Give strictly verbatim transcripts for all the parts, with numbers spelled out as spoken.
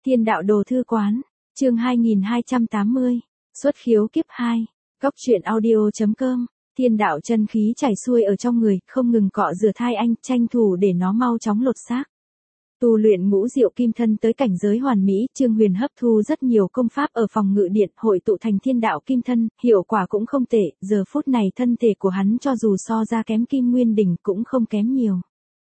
Thiên đạo đồ thư quán, chương hai nghìn hai trăm tám mươi, xuất khiếu kiếp hai, cóc truyện audio chấm com. Thiên đạo chân khí chảy xuôi ở trong người, không ngừng cọ rửa thai anh, tranh thủ để nó mau chóng lột xác. Tu luyện ngũ diệu kim thân tới cảnh giới hoàn mỹ, Trương Huyền hấp thu rất nhiều công pháp ở phòng ngự điện, hội tụ thành thiên đạo kim thân, hiệu quả cũng không tệ, giờ phút này thân thể của hắn cho dù so ra kém Kim Nguyên Đỉnh cũng không kém nhiều.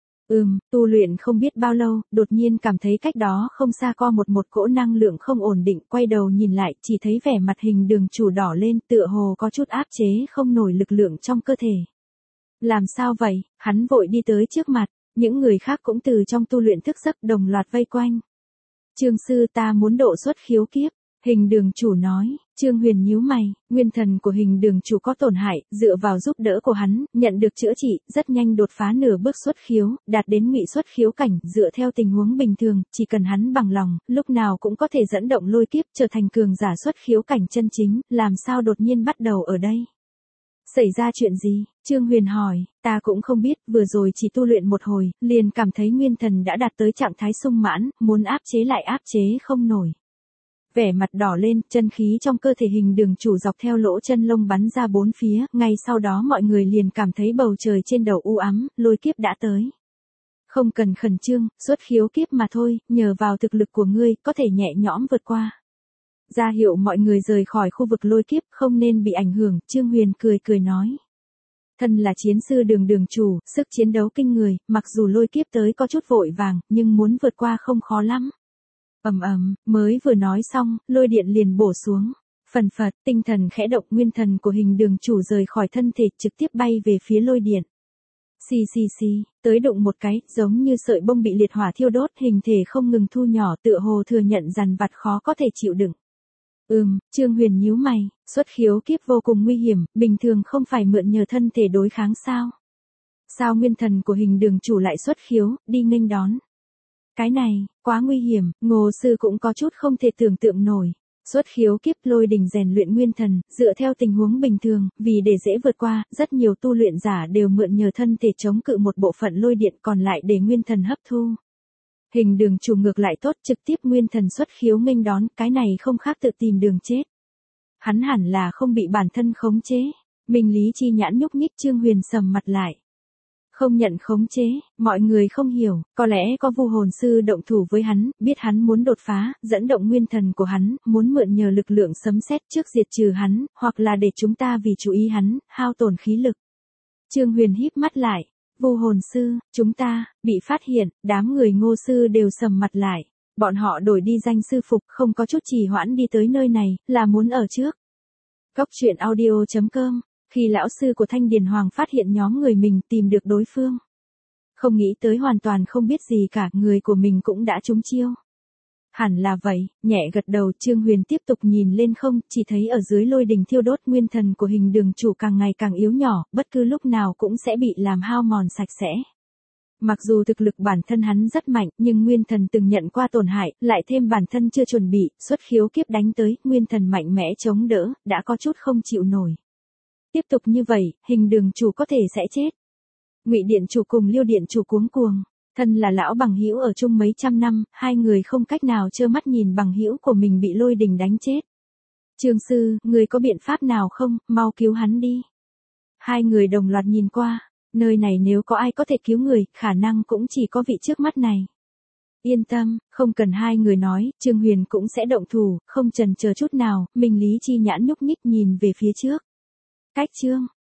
Ừm, tu luyện không biết bao lâu, đột nhiên cảm thấy cách đó không xa co một một cỗ năng lượng không ổn định, quay đầu nhìn lại, chỉ thấy vẻ mặt hình đường chủ đỏ lên, tựa hồ có chút áp chế không nổi lực lượng trong cơ thể. Làm sao vậy? Hắn vội đi tới trước mặt, những người khác cũng từ trong tu luyện thức giấc đồng loạt vây quanh. Trương sư, ta muốn độ xuất khiếu kiếp. Hình đường chủ nói. Trương Huyền nhíu mày, nguyên thần của hình đường chủ có tổn hại, dựa vào giúp đỡ của hắn, nhận được chữa trị, rất nhanh đột phá nửa bước xuất khiếu, đạt đến ngụy xuất khiếu cảnh, dựa theo tình huống bình thường, chỉ cần hắn bằng lòng, lúc nào cũng có thể dẫn động lôi kiếp trở thành cường giả xuất khiếu cảnh chân chính, làm sao đột nhiên bắt đầu ở đây? Xảy ra chuyện gì? Trương Huyền hỏi, ta cũng không biết, vừa rồi chỉ tu luyện một hồi, liền cảm thấy nguyên thần đã đạt tới trạng thái sung mãn, muốn áp chế lại áp chế không nổi. Vẻ mặt đỏ lên, chân khí trong cơ thể hình đường chủ dọc theo lỗ chân lông bắn ra bốn phía, ngay sau đó mọi người liền cảm thấy bầu trời trên đầu u ám, lôi kiếp đã tới. Không cần khẩn trương, xuất khiếu kiếp mà thôi, nhờ vào thực lực của ngươi, có thể nhẹ nhõm vượt qua. Ra hiệu mọi người rời khỏi khu vực lôi kiếp, không nên bị ảnh hưởng, Trương Huyền cười cười nói. Thân là chiến sư đường đường chủ, sức chiến đấu kinh người, mặc dù lôi kiếp tới có chút vội vàng, nhưng muốn vượt qua không khó lắm. Ầm ầm, mới vừa nói xong, lôi điện liền bổ xuống. Phần phật, tinh thần khẽ động, nguyên thần của hình đường chủ rời khỏi thân thể, trực tiếp bay về phía lôi điện. Xì xì xì, tới đụng một cái, giống như sợi bông bị liệt hỏa thiêu đốt, hình thể không ngừng thu nhỏ, tựa hồ thừa nhận dằn vặt khó có thể chịu đựng. Ừm, Trương Huyền nhíu mày, xuất khiếu kiếp vô cùng nguy hiểm, bình thường không phải mượn nhờ thân thể đối kháng sao? Sao nguyên thần của hình đường chủ lại xuất khiếu, đi nghênh đón? Cái này, quá nguy hiểm, Ngô sư cũng có chút không thể tưởng tượng nổi. Xuất khiếu kiếp lôi đình rèn luyện nguyên thần, dựa theo tình huống bình thường, vì để dễ vượt qua, rất nhiều tu luyện giả đều mượn nhờ thân thể chống cự một bộ phận lôi điện còn lại để nguyên thần hấp thu. Hình đường chủ ngược lại tốt, trực tiếp nguyên thần xuất khiếu nghênh đón, cái này không khác tự tìm đường chết. Hắn hẳn là không bị bản thân khống chế. Minh lý chi nhãn nhúc nhích, Trương Huyền sầm mặt lại. Không nhận khống chế, mọi người không hiểu, có lẽ có vu hồn sư động thủ với hắn, biết hắn muốn đột phá, dẫn động nguyên thần của hắn, muốn mượn nhờ lực lượng sấm sét trước diệt trừ hắn, hoặc là để chúng ta vì chú ý hắn, hao tổn khí lực. Trương Huyền híp mắt lại, vu hồn sư, chúng ta, bị phát hiện, đám người Ngô sư đều sầm mặt lại, bọn họ đổi đi danh sư phục, không có chút trì hoãn đi tới nơi này, là muốn ở trước. Cóc truyện audio chấm com. Khi lão sư của Thanh Điền Hoàng phát hiện nhóm người mình tìm được đối phương. Không nghĩ tới hoàn toàn không biết gì cả, người của mình cũng đã trúng chiêu. Hẳn là vậy, nhẹ gật đầu, Trương Huyền tiếp tục nhìn lên không, chỉ thấy ở dưới lôi đình thiêu đốt, nguyên thần của hình đường chủ càng ngày càng yếu nhỏ, bất cứ lúc nào cũng sẽ bị làm hao mòn sạch sẽ. Mặc dù thực lực bản thân hắn rất mạnh, nhưng nguyên thần từng nhận qua tổn hại, lại thêm bản thân chưa chuẩn bị, xuất khiếu kiếp đánh tới, nguyên thần mạnh mẽ chống đỡ, đã có chút không chịu nổi. Tiếp tục như vậy, hình đường chủ có thể sẽ chết. Ngụy điện chủ cùng Liêu điện chủ cuống cuồng, thân là lão bằng hữu ở chung mấy trăm năm, hai người không cách nào trơ mắt nhìn bằng hữu của mình bị lôi đình đánh chết. Trương sư, người có biện pháp nào không, mau cứu hắn đi. Hai người đồng loạt nhìn qua, nơi này nếu có ai có thể cứu người, khả năng cũng chỉ có vị trước mắt này. Yên tâm, không cần hai người nói, Trương Huyền cũng sẽ động thủ, không chần chờ chút nào, Minh lý chi nhãn nhúc nhích nhìn về phía trước. Cách chương,